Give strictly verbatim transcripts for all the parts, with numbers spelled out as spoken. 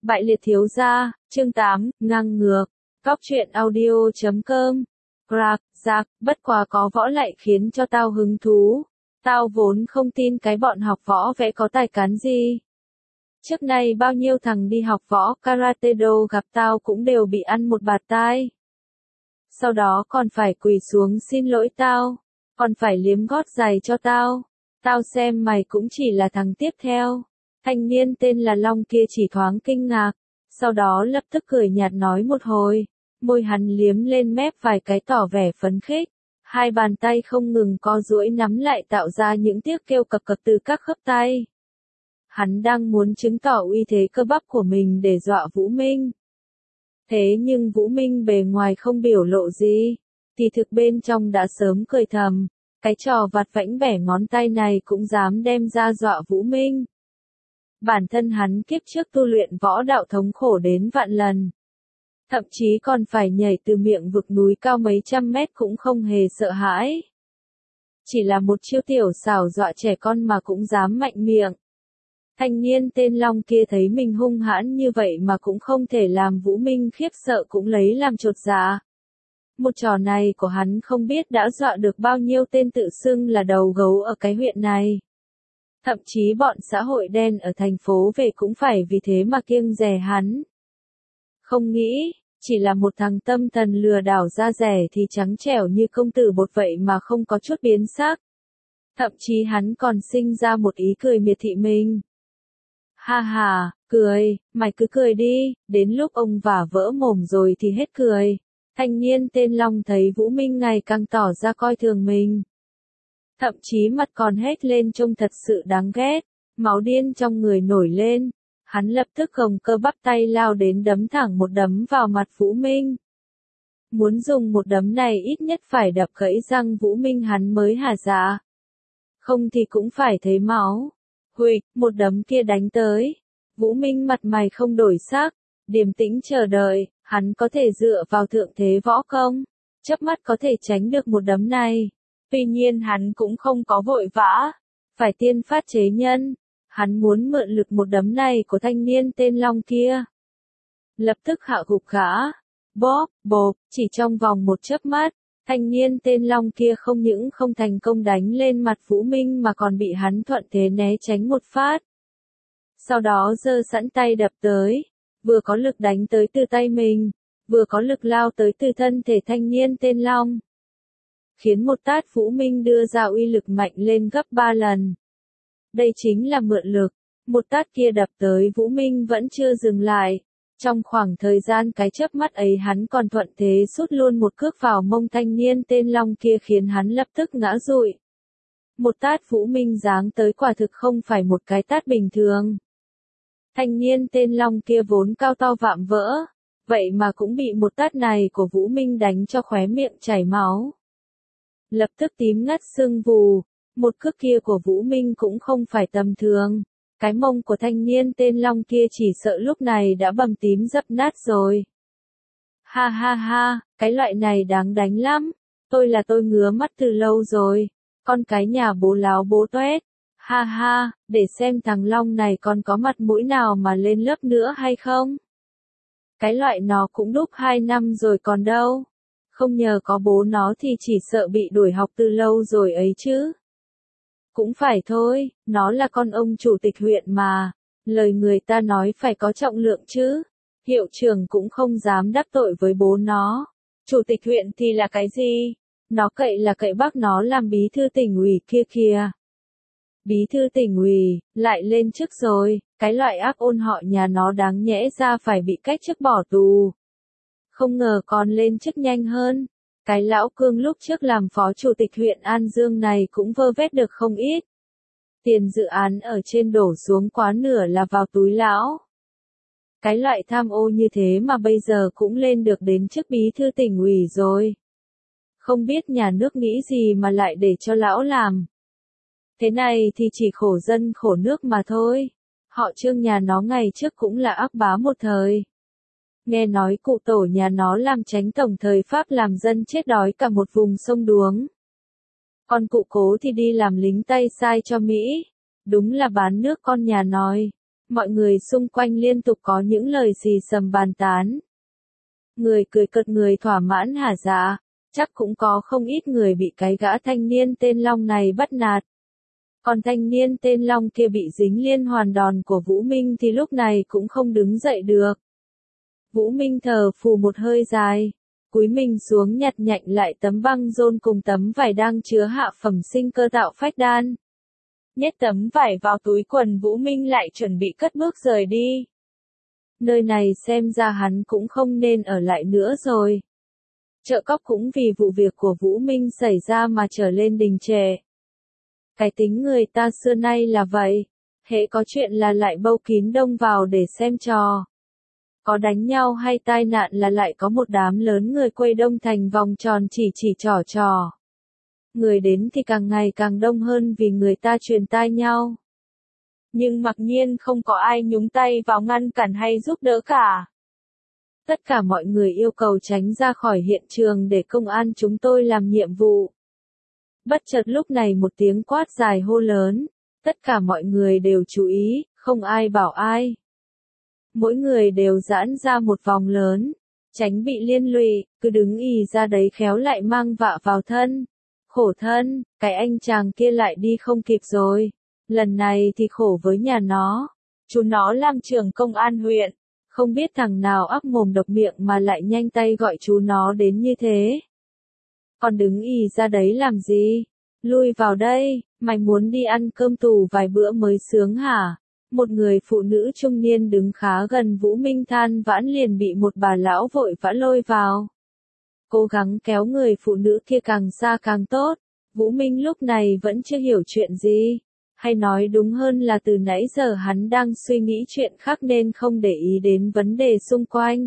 Bại liệt thiếu gia, chương tám, ngang ngược. Góc truyện audio chấm com. Rạc, rạc, bất quá có võ lại khiến cho tao hứng thú. Tao vốn không tin cái bọn học võ vẽ có tài cán gì. Trước nay bao nhiêu thằng đi học võ karate do gặp tao cũng đều bị ăn một bạt tai. Sau đó còn phải quỳ xuống xin lỗi tao, còn phải liếm gót giày cho tao. Tao xem mày cũng chỉ là thằng tiếp theo. Thanh niên tên là Long kia chỉ thoáng kinh ngạc, sau đó lập tức cười nhạt nói một hồi, môi hắn liếm lên mép vài cái tỏ vẻ phấn khích, hai bàn tay không ngừng co duỗi nắm lại tạo ra những tiếng kêu cập cập từ các khớp tay. Hắn đang muốn chứng tỏ uy thế cơ bắp của mình để dọa Vũ Minh. Thế nhưng Vũ Minh bề ngoài không biểu lộ gì, thì thực bên trong đã sớm cười thầm, cái trò vặt vãnh bẻ ngón tay này cũng dám đem ra dọa Vũ Minh. Bản thân hắn kiếp trước tu luyện võ đạo thống khổ đến vạn lần. Thậm chí còn phải nhảy từ miệng vực núi cao mấy trăm mét cũng không hề sợ hãi. Chỉ là một chiêu tiểu xảo dọa trẻ con mà cũng dám mạnh miệng. Thanh niên tên Long kia thấy mình hung hãn như vậy mà cũng không thể làm Vũ Minh khiếp sợ cũng lấy làm chột dạ. Một trò này của hắn không biết đã dọa được bao nhiêu tên tự xưng là đầu gấu ở cái huyện này. Thậm chí bọn xã hội đen ở thành phố về cũng phải vì thế mà kiêng dè hắn. Không nghĩ, chỉ là một thằng tâm thần lừa đảo da rẻ thì trắng trẻo như công tử bột vậy mà không có chút biến sắc. Thậm chí hắn còn sinh ra một ý cười miệt thị mình. Ha ha, cười, mày cứ cười đi, đến lúc ông vả vỡ mồm rồi thì hết cười. Thanh niên tên Long thấy Vũ Minh ngày càng tỏ ra coi thường mình. Thậm chí mặt còn hét lên trông thật sự đáng ghét, máu điên trong người nổi lên. Hắn lập tức gồng cơ bắp tay lao đến đấm thẳng một đấm vào mặt Vũ Minh. Muốn dùng một đấm này ít nhất phải đập gãy răng Vũ Minh hắn mới hả dạ. Không thì cũng phải thấy máu. Huỵch, một đấm kia đánh tới. Vũ Minh mặt mày không đổi sắc, điềm tĩnh chờ đợi, hắn có thể dựa vào thượng thế võ công, chớp mắt có thể tránh được một đấm này. Tuy nhiên hắn cũng không có vội vã, phải tiên phát chế nhân. Hắn muốn mượn lực một đấm này của thanh niên tên Long kia. Lập tức hạ gục gã. Bóp, bộp, chỉ trong vòng một chớp mắt, thanh niên tên Long kia không những không thành công đánh lên mặt Vũ Minh mà còn bị hắn thuận thế né tránh một phát. Sau đó giơ sẵn tay đập tới, vừa có lực đánh tới từ tay mình, vừa có lực lao tới từ thân thể thanh niên tên Long. Khiến một tát Vũ Minh đưa ra uy lực mạnh lên gấp ba lần. Đây chính là mượn lực, một tát kia đập tới Vũ Minh vẫn chưa dừng lại. Trong khoảng thời gian cái chớp mắt ấy hắn còn thuận thế sút luôn một cước vào mông thanh niên tên Long kia khiến hắn lập tức ngã rụi. Một tát Vũ Minh giáng tới quả thực không phải một cái tát bình thường. Thanh niên tên Long kia vốn cao to vạm vỡ, vậy mà cũng bị một tát này của Vũ Minh đánh cho khóe miệng chảy máu. Lập tức tím ngắt sưng vù, một cước kia của Vũ Minh cũng không phải tầm thường. Cái mông của thanh niên tên Long kia chỉ sợ lúc này đã bầm tím dập nát rồi. Ha ha ha, cái loại này đáng đánh lắm. Tôi là tôi ngứa mắt từ lâu rồi. Con cái nhà bố láo bố toét. Ha ha, để xem thằng Long này còn có mặt mũi nào mà lên lớp nữa hay không. Cái loại nó cũng đúc hai năm rồi còn đâu. Không nhờ có bố nó thì chỉ sợ bị đuổi học từ lâu rồi ấy chứ. Cũng phải thôi, nó là con ông chủ tịch huyện mà, lời người ta nói phải có trọng lượng chứ. Hiệu trưởng cũng không dám đắc tội với bố nó. Chủ tịch huyện thì là cái gì? Nó cậy là cậy bác nó làm bí thư tỉnh ủy kia kìa. Bí thư tỉnh ủy, lại lên chức rồi, cái loại ác ôn họ nhà nó đáng nhẽ ra phải bị cách chức bỏ tù. Không ngờ còn lên chức nhanh hơn. Cái lão Cương lúc trước làm phó chủ tịch huyện An Dương này cũng vơ vét được không ít. Tiền dự án ở trên đổ xuống quá nửa là vào túi lão. Cái loại tham ô như thế mà bây giờ cũng lên được đến chức bí thư tỉnh ủy rồi. Không biết nhà nước nghĩ gì mà lại để cho lão làm. Thế này thì chỉ khổ dân khổ nước mà thôi. Họ Trương nhà nó ngày trước cũng là ác bá một thời. Nghe nói cụ tổ nhà nó làm chánh tổng thời Pháp làm dân chết đói cả một vùng sông Đuống. Còn cụ cố thì đi làm lính tay sai cho Mỹ. Đúng là bán nước con nhà nói. mọi người xung quanh liên tục có những lời xì xầm bàn tán. Người cười cợt người thỏa mãn hả dạ, chắc cũng có không ít người bị cái gã thanh niên tên Long này bắt nạt. Còn thanh niên tên Long kia bị dính liên hoàn đòn của Vũ Minh thì lúc này cũng không đứng dậy được. Vũ Minh thở phù một hơi dài, cúi mình xuống nhặt nhạnh lại tấm băng rôn cùng tấm vải đang chứa hạ phẩm sinh cơ tạo phách đan. Nhét tấm vải vào túi quần, Vũ Minh lại chuẩn bị cất bước rời đi. Nơi này xem ra hắn cũng không nên ở lại nữa rồi. Chợ cóc cũng vì vụ việc của Vũ Minh xảy ra mà trở lên đình trệ. Cái tính người ta xưa nay là vậy, hễ có chuyện là lại bâu kín đông vào để xem trò. Có đánh nhau hay tai nạn là lại có một đám lớn người quây đông thành vòng tròn chỉ chỉ trò trò. Người đến thì càng ngày càng đông hơn vì người ta truyền tai nhau. Nhưng mặc nhiên không có ai nhúng tay vào ngăn cản hay giúp đỡ cả. Tất cả mọi người yêu cầu tránh ra khỏi hiện trường để công an chúng tôi làm nhiệm vụ. Bất chợt lúc này một tiếng quát dài hô lớn, tất cả mọi người đều chú ý, không ai bảo ai. Mỗi người đều giãn ra một vòng lớn, tránh bị liên lụy, cứ đứng ì ra đấy khéo lại mang vạ vào thân. Khổ thân, cái anh chàng kia lại đi không kịp rồi. Lần này thì khổ với nhà nó. Chú nó làm trưởng công an huyện. Không biết thằng nào ác mồm độc miệng mà lại nhanh tay gọi chú nó đến như thế. Còn đứng ì ra đấy làm gì? Lui vào đây, mày muốn đi ăn cơm tù vài bữa mới sướng hả? Một người phụ nữ trung niên đứng khá gần Vũ Minh than vãn liền bị một bà lão vội vã lôi vào. Cố gắng kéo người phụ nữ kia càng xa càng tốt. Vũ Minh lúc này vẫn chưa hiểu chuyện gì. Hay nói đúng hơn là từ nãy giờ hắn đang suy nghĩ chuyện khác nên không để ý đến vấn đề xung quanh.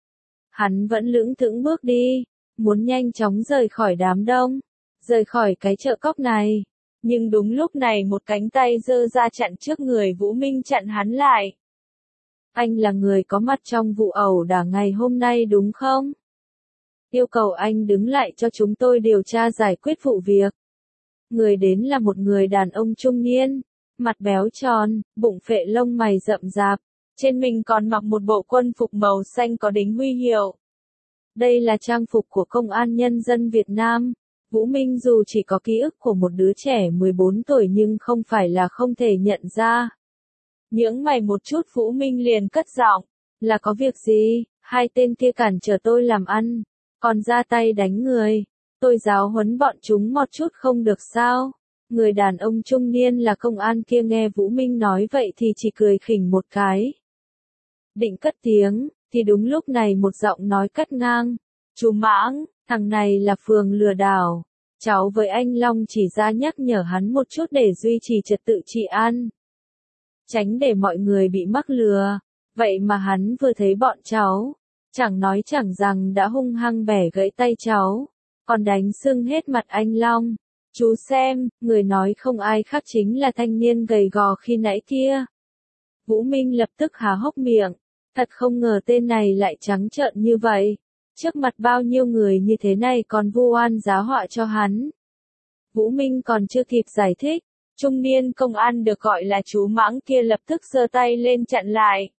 Hắn vẫn lững thững bước đi, muốn nhanh chóng rời khỏi đám đông, rời khỏi cái chợ cóc này. Nhưng đúng lúc này một cánh tay giơ ra chặn trước người Vũ Minh, chặn hắn lại. Anh là người có mặt trong vụ ẩu đả ngày hôm nay đúng không? Yêu cầu anh đứng lại cho chúng tôi điều tra giải quyết vụ việc. Người đến là một người đàn ông trung niên, mặt béo tròn, bụng phệ lông mày rậm rạp, trên mình còn mặc một bộ quân phục màu xanh có đính huy hiệu. Đây là trang phục của Công an Nhân dân Việt Nam. Vũ Minh dù chỉ có ký ức của một đứa trẻ mười bốn tuổi nhưng không phải là không thể nhận ra. Nhướng mày một chút Vũ Minh liền cất giọng, là có việc gì, hai tên kia cản trở tôi làm ăn, còn ra tay đánh người. Tôi giáo huấn bọn chúng một chút không được sao? Người đàn ông trung niên là công an kia nghe Vũ Minh nói vậy thì chỉ cười khỉnh một cái. Định cất tiếng, thì đúng lúc này một giọng nói cắt ngang. Chú Mãng, thằng này là Phường lừa đảo. Cháu với anh Long chỉ ra nhắc nhở hắn một chút để duy trì trật tự trị an. Tránh để mọi người bị mắc lừa. Vậy mà hắn vừa thấy bọn cháu, chẳng nói chẳng rằng đã hung hăng bẻ gãy tay cháu. Còn đánh sưng hết mặt anh Long. Chú xem, người nói không ai khác chính là thanh niên gầy gò khi nãy kia. Vũ Minh lập tức há hốc miệng. Thật không ngờ tên này lại trắng trợn như vậy. Trước mặt bao nhiêu người như thế này còn vu oan giá họa cho hắn. Vũ Minh còn chưa kịp giải thích. Trung niên công an được gọi là chú Mãng kia lập tức giơ tay lên chặn lại.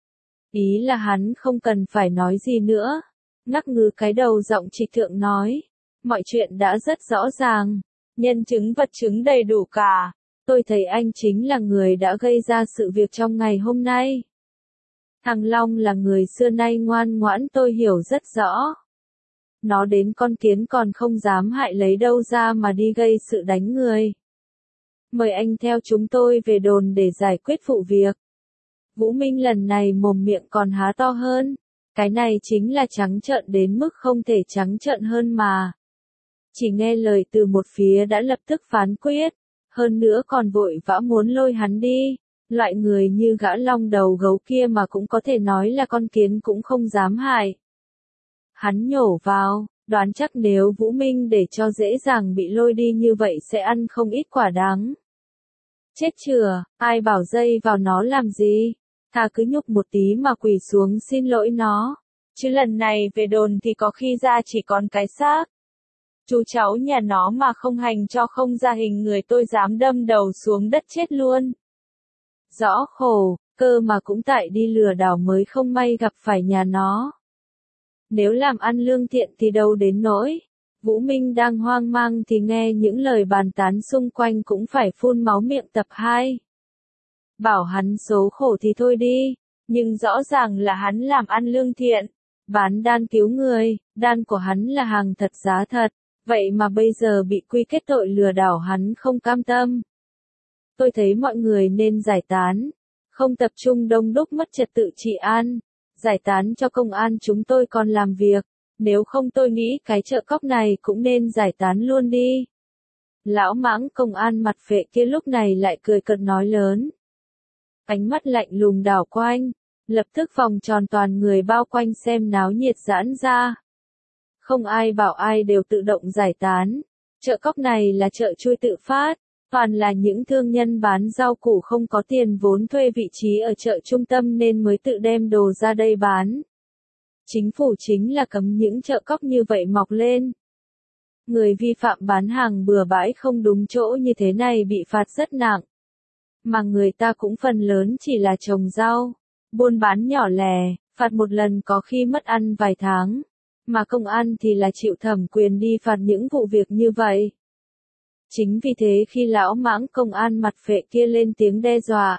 Ý là hắn không cần phải nói gì nữa. Ngắc ngứ cái đầu giọng trịch thượng nói. Mọi chuyện đã rất rõ ràng, nhân chứng vật chứng đầy đủ cả. Tôi thấy anh chính là người đã gây ra sự việc trong ngày hôm nay. Thằng Long là người xưa nay ngoan ngoãn, tôi hiểu rất rõ. Nó đến con kiến còn không dám hại lấy đâu ra mà đi gây sự đánh người. Mời anh theo chúng tôi về đồn để giải quyết vụ việc. Vũ Minh lần này mồm miệng còn há to hơn. Cái này chính là trắng trợn đến mức không thể trắng trợn hơn mà. Chỉ nghe lời từ một phía đã lập tức phán quyết, hơn nữa còn vội vã muốn lôi hắn đi. Loại người như gã Long đầu gấu kia mà cũng có thể nói là con kiến cũng không dám hại. Hắn nhổ vào, đoán chắc nếu Vũ Minh để cho dễ dàng bị lôi đi như vậy sẽ ăn không ít quả đắng. Chết chừa, ai bảo dây vào nó làm gì, thà cứ nhúc một tí mà quỳ xuống xin lỗi nó. Chứ lần này về đồn thì có khi ra chỉ còn cái xác. Chú cháu nhà nó mà không hành cho không ra hình người tôi dám đâm đầu xuống đất chết luôn. Rõ khổ, cơ mà cũng tại đi lừa đảo mới không may gặp phải nhà nó. Nếu làm ăn lương thiện thì đâu đến nỗi. Vũ Minh đang hoang mang thì nghe những lời bàn tán xung quanh cũng phải phun máu miệng tập hai. Bảo hắn số khổ thì thôi đi, nhưng rõ ràng là hắn làm ăn lương thiện, bán đan cứu người, đan của hắn là hàng thật giá thật, vậy mà bây giờ bị quy kết tội lừa đảo hắn không cam tâm. Tôi thấy mọi người nên giải tán, không tập trung đông đúc mất trật tự trị an, giải tán cho công an chúng tôi còn làm việc, nếu không tôi nghĩ cái chợ cóc này cũng nên giải tán luôn đi. Lão mãng công an mặt phệ kia lúc này lại cười cợt nói lớn. Ánh mắt lạnh lùng đảo quanh, lập tức vòng tròn toàn người bao quanh xem náo nhiệt giãn ra. Không ai bảo ai đều tự động giải tán, chợ cóc này là chợ chui tự phát, toàn là những thương nhân bán rau củ không có tiền vốn thuê vị trí ở chợ trung tâm nên mới tự đem đồ ra đây bán. Chính phủ chính là cấm những chợ cóc như vậy mọc lên. Người vi phạm bán hàng bừa bãi không đúng chỗ như thế này bị phạt rất nặng. Mà người ta cũng phần lớn chỉ là trồng rau, buôn bán nhỏ lẻ, phạt một lần có khi mất ăn vài tháng. Mà công an thì là chịu thẩm quyền đi phạt những vụ việc như vậy. Chính vì thế khi lão mãng công an mặt phệ kia lên tiếng đe dọa,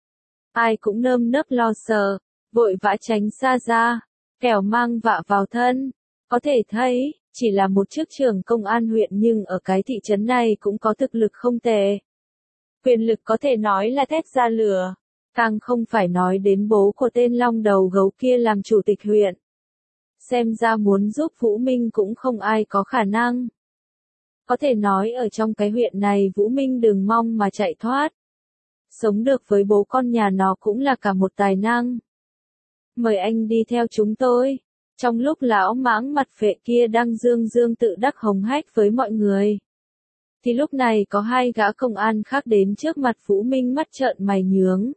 ai cũng nơm nớp lo sợ, vội vã tránh xa ra, kẻo mang vạ vào thân. Có thể thấy, chỉ là một chức trưởng công an huyện nhưng ở cái thị trấn này cũng có thực lực không tệ. Quyền lực có thể nói là thét ra lửa, càng không phải nói đến bố của tên long đầu gấu kia làm chủ tịch huyện. Xem ra muốn giúp Vũ Minh cũng không ai có khả năng. Có thể nói ở trong cái huyện này Vũ Minh đừng mong mà chạy thoát. Sống được với bố con nhà nó cũng là cả một tài năng. Mời anh đi theo chúng tôi. Trong lúc lão mãng mặt phệ kia đang dương dương tự đắc hống hách với mọi người, thì lúc này có hai gã công an khác đến trước mặt Vũ Minh mắt trợn mày nhướng.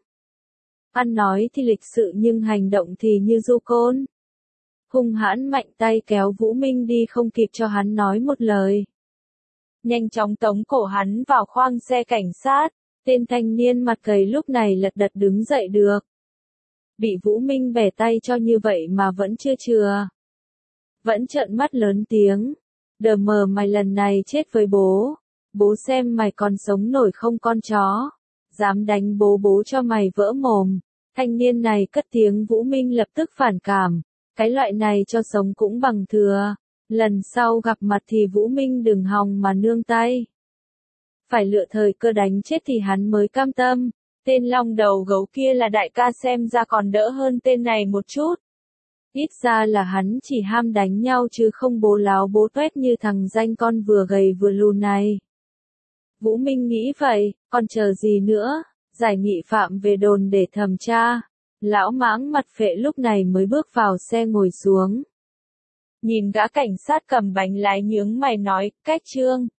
Ăn nói thì lịch sự nhưng hành động thì như du côn. Hung hãn mạnh tay kéo Vũ Minh đi không kịp cho hắn nói một lời. Nhanh chóng tống cổ hắn vào khoang xe cảnh sát, tên thanh niên mặt gầy lúc này lật đật đứng dậy được. Bị Vũ Minh bẻ tay cho như vậy mà vẫn chưa chừa. Vẫn trợn mắt lớn tiếng. Đờ mờ mày lần này chết với bố. Bố xem mày còn sống nổi không con chó. Dám đánh bố bố cho mày vỡ mồm. Thanh niên này cất tiếng Vũ Minh lập tức phản cảm. Cái loại này cho sống cũng bằng thừa. Lần sau gặp mặt thì Vũ Minh đừng hòng mà nương tay. Phải lựa thời cơ đánh chết thì hắn mới cam tâm. Tên long đầu gấu kia là đại ca xem ra còn đỡ hơn tên này một chút. Ít ra là hắn chỉ ham đánh nhau chứ không bố láo bố tuét như thằng danh con vừa gầy vừa lùn này. Vũ Minh nghĩ vậy, còn chờ gì nữa, giải nghị phạm về đồn để thẩm tra. Lão mãng mặt phệ lúc này mới bước vào xe ngồi xuống. Nhìn gã cảnh sát cầm bánh lái nhướng mày nói, cách trương.